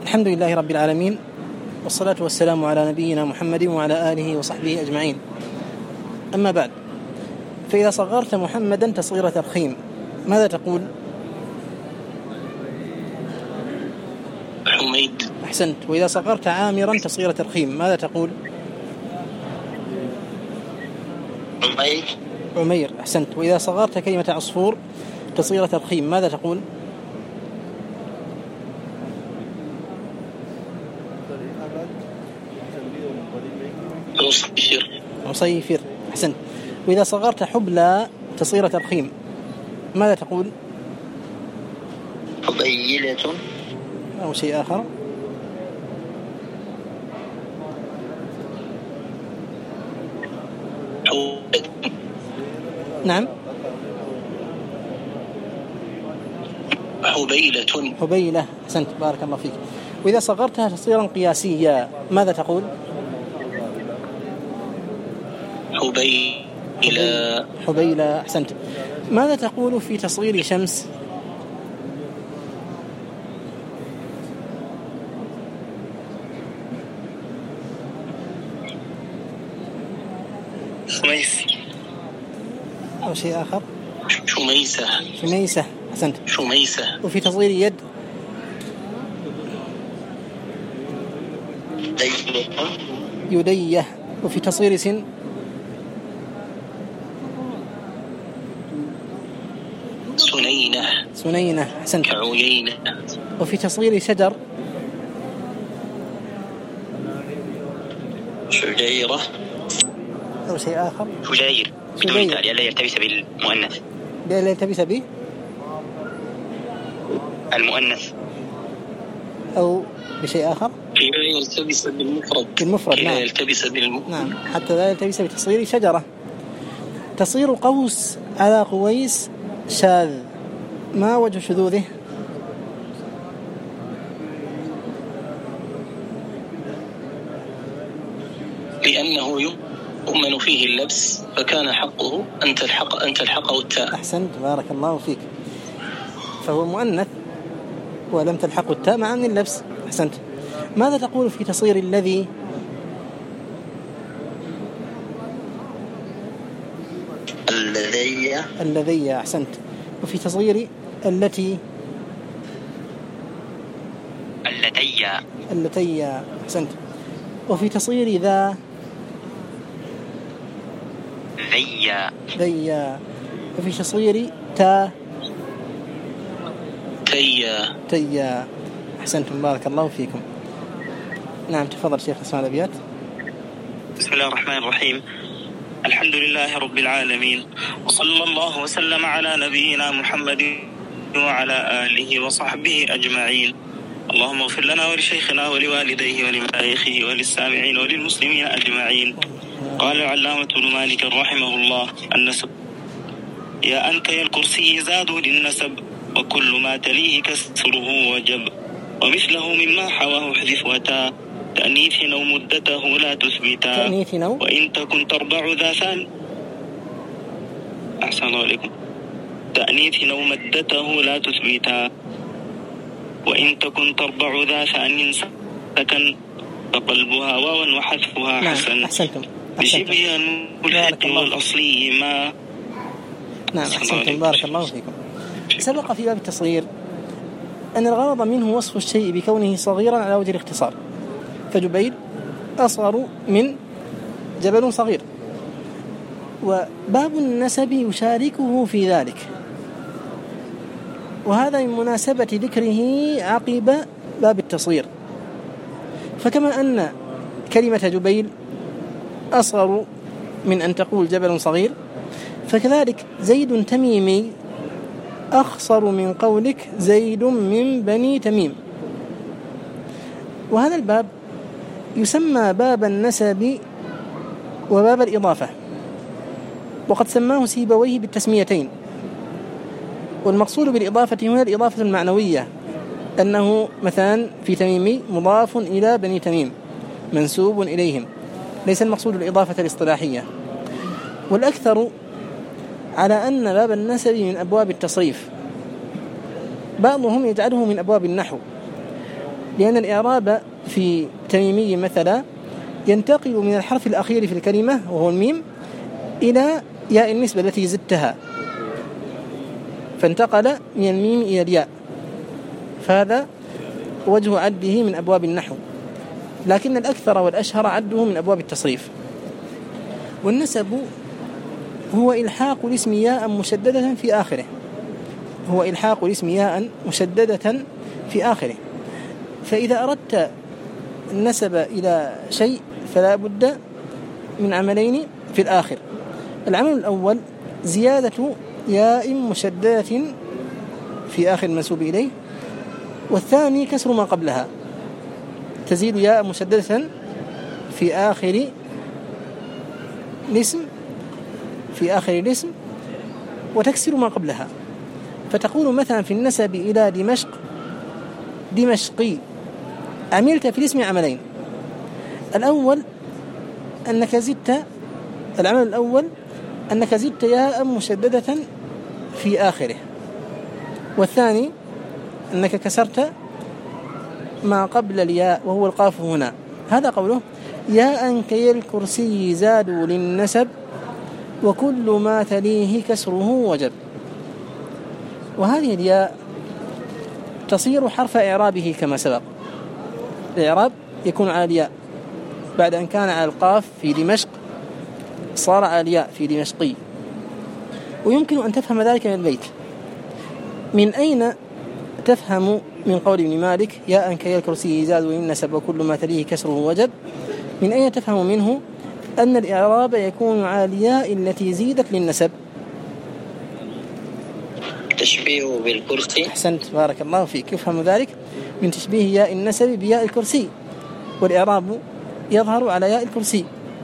الحمد لله رب العالمين، والصلاة والسلام على نبينا محمد وعلى آله وصحبه أجمعين. أما بعد، فإذا صغرت محمدا تصغير ترخيم ماذا تقول؟ حميد. أحسنت. وإذا صغرت عامرا تصغير ترخيم ماذا تقول؟ عمير. عمير. أحسنت. وإذا صغرت كلمة عصفور تصغير ترخيم ماذا تقول؟ عصيفر. أحسنت. وإذا صغرت حبلى تصغير ترخيم ماذا تقول؟ حبيلة أو شيء آخر؟ نعم. حبيلة. حبيلة. أحسنت، بارك الله فيك. وإذا صغرتها تصغيرا قياسيا ماذا تقول؟ حبيلة. حبيلة. أحسنت. ماذا تقول في تصغير شمس؟ شميس. أو شيء آخر؟ شميسة. شميسة. أحسنت. شميسة. وفي تصغير يد؟ يديه. وفي تصغير سن؟ سنينة. سنينة. أحسنت. كعيينة. وفي تصغير شجر؟ شجيرة. أو شيء آخر؟ شجير بدون تاء لئلا يلتبس بالمؤنث. لئلا يلتبس به المؤنث. أو بشيء آخر؟ لا يلتبس بالمفرد. بالمفرد. نعم. يلتبس بالمفرد. نعم، حتى لا يلتبس بتصغير شجرة. تصغير قوس على قويس شاذ ما وجه شذوذه؟ لأنه يؤمن فيه اللبس فكان حقه أن تلحقه التاء. أحسنت، بارك الله فيك. فهو مؤنث ولم تلحقه التاء مع أن اللبس. أحسنت. ماذا تقول في تصغير الذي؟ الذي. أحسنت. وفي تصغير التي؟ التي. أحسنت. وفي تصغير ذا؟ ذي. وفي تصغير تا؟ تي. أحسنتم، بارك الله فيكم. نعم، تفضل شيخ، اسمع الأبيات. بسم الله الرحمن الرحيم. الحمد لله رب العالمين، وصلى الله وسلم على نبينا محمد وعلى آله وصحبه أجمعين. اللهم اغفر لنا ولشيخنا ولوالديه ولمشايخه وللسامعين وللمسلمين أجمعين. قال العلامة ابن مالك رحمه الله: النسب يا أنت يا الكرسي زاد للنسب، وكل ما تليه كسره وجب، ومثله مما حواه احذف وتا، تأنيث أو مدته لا تثبتا، وإن تكن تربع ذا ثاني. أحسن الله عليكم. تأنيث أو مدته لا تثبتا، وإن تكن تربع ذا ثاني سكن، فقلبها واوا وحذفها حسن. أحسنتم. بشبه الملحق والأصلي ما. نعم، أحسنتم، بارك الله فيكم. سبق في باب التصغير أن الغرض منه وصف الشيء بكونه صغيرا على وجه الاختصار، فجبيل أصغر من جبل صغير، وباب النسب يشاركه في ذلك، وهذا من مناسبة ذكره عقب باب التصغير. فكما أن كلمة جبيل أصغر من أن تقول جبل صغير، فكذلك زيد تميمي أخصر من قولك زيد من بني تميم. وهذا الباب يسمى باب النسب وباب الإضافة، وقد سماه سيبويه بالتسميتين. والمقصود بالإضافة هنا الإضافة المعنوية، أنه مثلا في تميمي مضاف إلى بني تميم منسوب إليهم، ليس المقصود الإضافة الاصطلاحية. والأكثر على أن باب النسب من أبواب التصريف، بعضهم يجعله من أبواب النحو، لأن الإعراب في تميمي مثلا ينتقل من الحرف الأخير في الكلمة وهو الميم إلى ياء النسبة التي زدتها، فانتقل من الميم إلى الياء، فهذا وجه عده من أبواب النحو، لكن الأكثر والأشهر عده من أبواب التصريف. والنسب هو إلحاق الاسم ياء مشددة في آخره، هو إلحاق الاسم ياء مشددة في آخره. فإذا أردت النسب إلى شيء فلا بد من عملين في الآخر. العمل الأول زيادة ياء مشددة في آخر المنسوب إليه، والثاني كسر ما قبلها، تزيد ياء مشددة في آخر الاسم وتكسر ما قبلها. فتقول مثلا في النسب إلى دمشق دمشقي، عملت في الاسم عملين. العمل الأول أنك زدت ياء مشددة في آخره، والثاني أنك كسرت ما قبل الياء وهو القاف هنا. هذا قوله ياء كي الكرسي زادوا للنسب وكل ما تليه كسره وجب. وهذه الياء تصير حرف إعرابه كما سبق. الإعراب يكون على الياء بعد أن كان على القاف في دمشق صار على الياء في دمشقي. ويمكن أن تفهم ذلك من البيت. من أين تفهم من قول ابن مالك ياء كي الكرسي زاد للنسب وكل ما تليه كسره وجب؟ من أين تفهم منه أن الإعراب يكون على الياء التي زيدت للنسب؟ تشبيه بالكرسي. أحسنت، بارك الله فيك. يفهم ذلك من تشبيه ياء النسب بياء الكرسي، والإعراب يظهر على ياء الكرسي.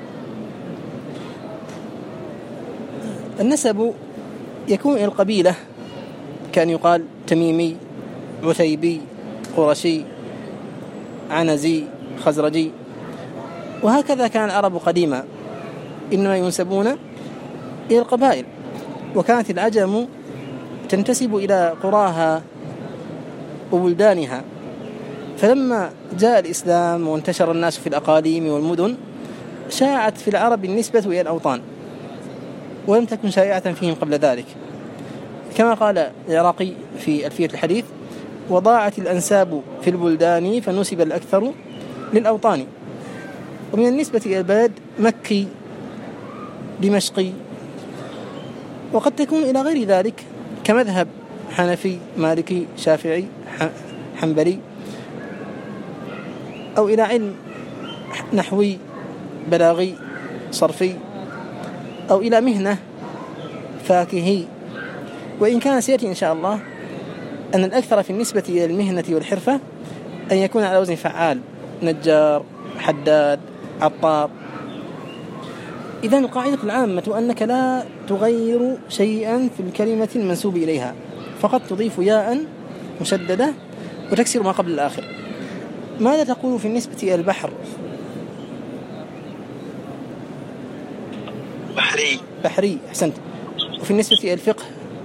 النسب يكون إلى القبيلة، كان يقال تميمي، عثيبي، قرشي، عنزي، خزرجي. وهكذا كان العرب قديما إنما ينسبون إلى القبائل. وكانت العجم تنتسب إلى قراها وبلدانها، فلما جاء الإسلام وانتشر الناس في الأقاليم والمدن شاعت في العرب النسبة إلى الأوطان، ولم تكن شائعة فيهم قبل ذلك، كما قال العراقي في ألفية الحديث: وضاعت الأنساب في البلدان فنسب الأكثر للأوطان. ومن النسبة إلى البلد مكي، دمشقي، وقد تكون إلى غير ذلك كمذهب حنفي، مالكي، شافعي، حنبلي، أو إلى علم نحوي، بلاغي، صرفي، أو إلى مهنة فاكهي. وإن كان سيأتي إن شاء الله أن الأكثر في النسبة إلى المهنة والحرفة أن يكون على وزن فعال، نجار، حداد، عطار. إذن القاعدة العامة أنك لا تغير شيئا في الكلمة المنسوب إليها، فقط تضيف ياء مشددة وتكسر ما قبل الآخر. ماذا تقول في النسبة إلى البحر؟ بحري، أحسنت. وفي النسبة إلى الفقه؟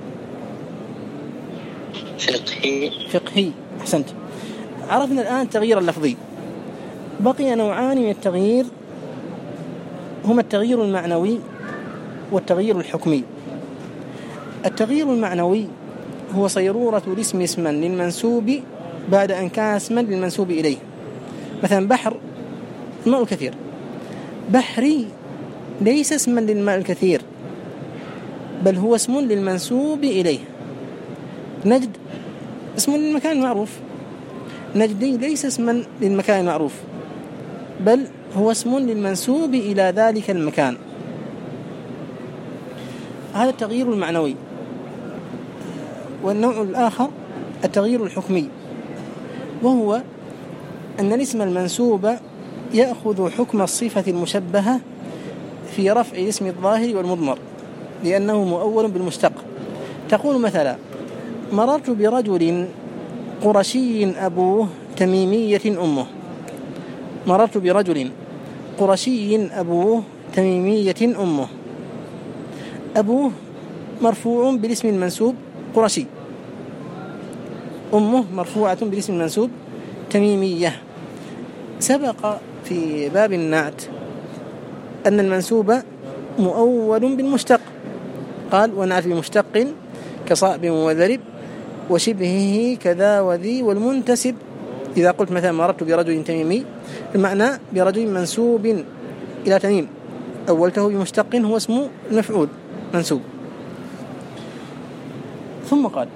فقهي، أحسنت. عرفنا الآن التغيير اللفظي. بقي نوعان من التغيير، هما التغيير المعنوي والتغيير الحكمي. التغيير المعنوي هو صيرورة الاسم اسما للمنسوب بعد أن كان اسما للمنسوب إليه. مثلا بحر، الماء الكثير. بحري ليس اسما للماء الكثير، بل هو اسم للمنسوب إليه. نجد اسم للمكان المعروف، نجدي ليس اسما للمكان المعروف، بل هو اسم للمنسوب إلى ذلك المكان. هذا التغيير المعنوي. والنوع الآخر التغيير الحكمي، وهو أن الاسم المنسوب يأخذ حكم الصفة المشبهة في رفع الاسم الظاهر والمضمر، لأنه مؤول بالمشتق. تقول مثلا: مررت برجل قرشي أبوه تميمية أمه. مررت برجل قرشي أبوه تميمية أمه. أبوه مرفوع بالاسم المنسوب قرشي، أمه مرفوعة بالاسم المنسوب تميمية. سبق في باب النعت أن المنسوب مؤول بالمشتق، قال ونعت بمشتق كصائب وذرب وشبهه كذا وذي والمنتسب. إذا قلت مثلا مررت برجل تميمي، المعنى برجل منسوب إلى تميم، أولته بمشتق هو اسم المفعول منسوب. ثم قال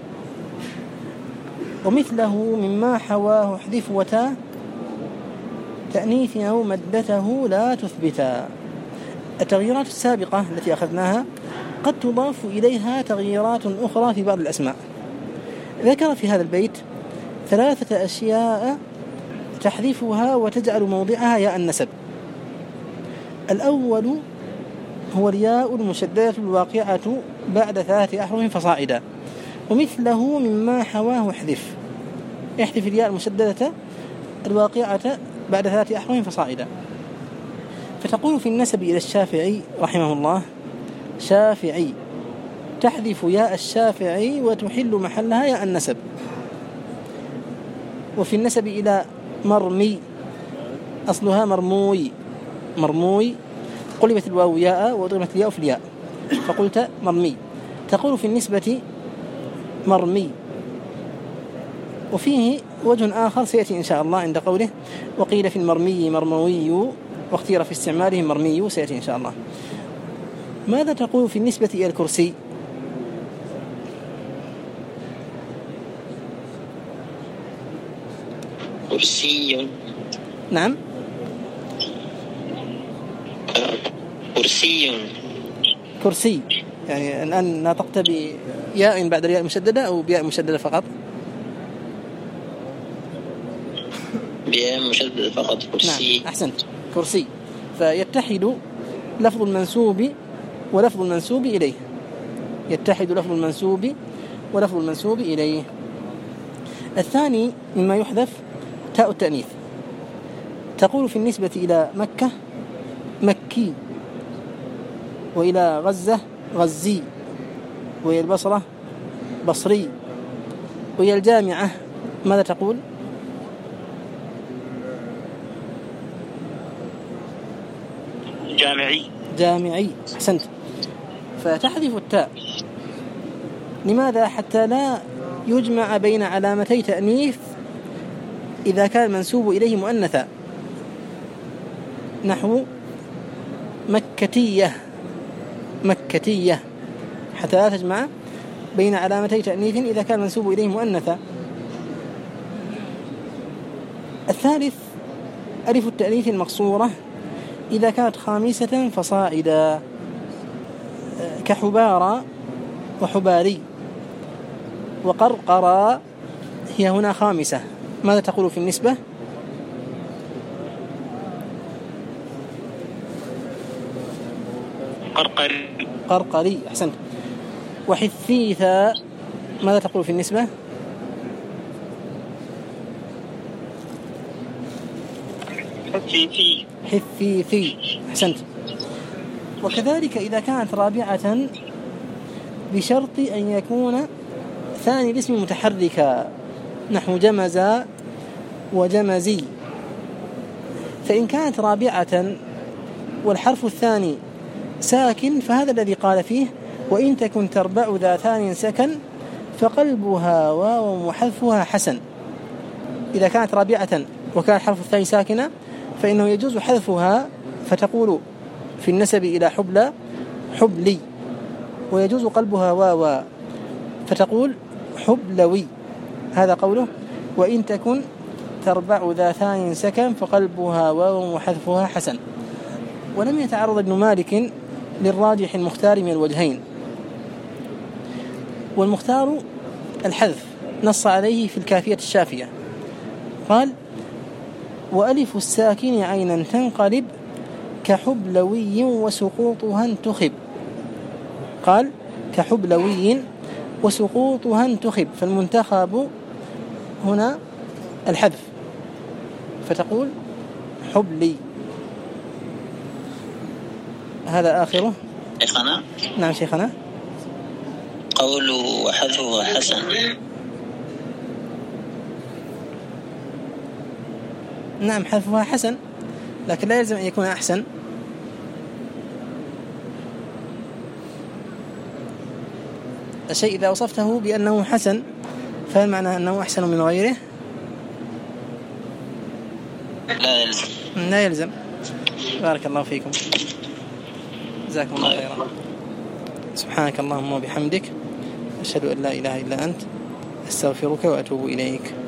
ومثله مما حواه احذف وتا تأنيث أو مدته لا تثبتا. التغييرات السابقة التي أخذناها قد تضاف إليها تغييرات أخرى في بعض الأسماء. ذكر في هذا البيت 3 أشياء تحذفها وتجعل موضعها ياء النسب. الأول هو الياء المشددة الواقعة بعد 3 أحرف فصاعدا. ومثله مما حواه احذف الياء المشددة الواقعة بعد 3 أحرف فصاعدا. فتقول في النسب إلى الشافعي رحمه الله شافعي، تحذف ياء الشافعي وتحل محلها ياء النسب. وفي النسب إلى مرمي أصلها مرموي قلبت الواو ياء وضمت الياء في الياء فقلت مرمي. تقول في النسبة مرمي. وفيه وجه آخر سيأتي إن شاء الله عند قوله وقيل في المرمي مرموي واختير في استعماله مرمي، سيأتي إن شاء الله. ماذا تقول في النسبة إلى الكرسي؟ كرسي. نعم كرسي. يعني الآن نطقت بياء بعد الياء المشددة أو بياء مشددة فقط؟ بياء مشددة فقط. كرسي. نعم. أحسنت، كرسي. فيتحد لفظ المنسوب ولفظ المنسوب إليه، يتحد لفظ المنسوب ولفظ المنسوب إليه. الثاني مما يحذف تاء التأنيث. تقول في النسبة إلى مكة مكي، وإلى غزة غزي، وإلى البصرة بصري، وإلى الجامعة ماذا تقول؟ جامعي. أحسنت. فتحذف التاء. لماذا؟ حتى لا يجمع بين علامتي تأنيث إذا كان المنسوب إليه مؤنثا، نحو مكتية، حتى لا تجمع بين علامتي تأنيث إذا كان المنسوب إليه مؤنثا. الثالث ألف التأنيث المقصورة إذا كانت 5 فصاعدا، كحبارى وحباري وقرقرى، هي هنا 5. ماذا تقول في النسبة؟ قرقري. أحسنت. وحثيثا ماذا تقول في النسبة؟ حثيثي. أحسنت. وكذلك إذا كانت 4 بشرط أن يكون ثاني الاسم متحركا، نحو جمزا وجمزي. فإن كانت 4 والحرف الثاني ساكن فهذا الذي قال فيه وإن تكن تربع ذا ثاني سكن فقلبها واو وحذفها حسن. إذا كانت 4 وكان الحرف الثاني ساكنة فإنه يجوز حذفها، فتقول في النسب إلى حبلى حبلي، ويجوز قلبها واو فتقول حبلوي. هذا قوله وإن تكن تربع ذا ثاني سكن فقلبها واو وحذفها حسن. ولم يتعرض ابن مالك للراجح المختار من الوجهين، والمختار الحذف نص عليه في الكافية الشافية، قال وألف الساكن عينا تنقلب كحبلوي وسقوطها انتخب. قال كحبلوي وسقوطها انتخب، فالمنتخب هنا الحذف، فتقول حبلي. هذا آخره. شيخنا. نعم شيخنا. قول وحذفه حسن. نعم حذفها حسن، لكن لا يلزم أن يكون أحسن. الشيء إذا وصفته بأنه حسن فهل معنى أنه أحسن من غيره؟ لا يلزم. بارك الله فيكم، جزاكم الله خيرا. سبحانك اللهم وبحمدك، أشهد أن لا إله إلا أنت، أستغفرك وأتوب إليك.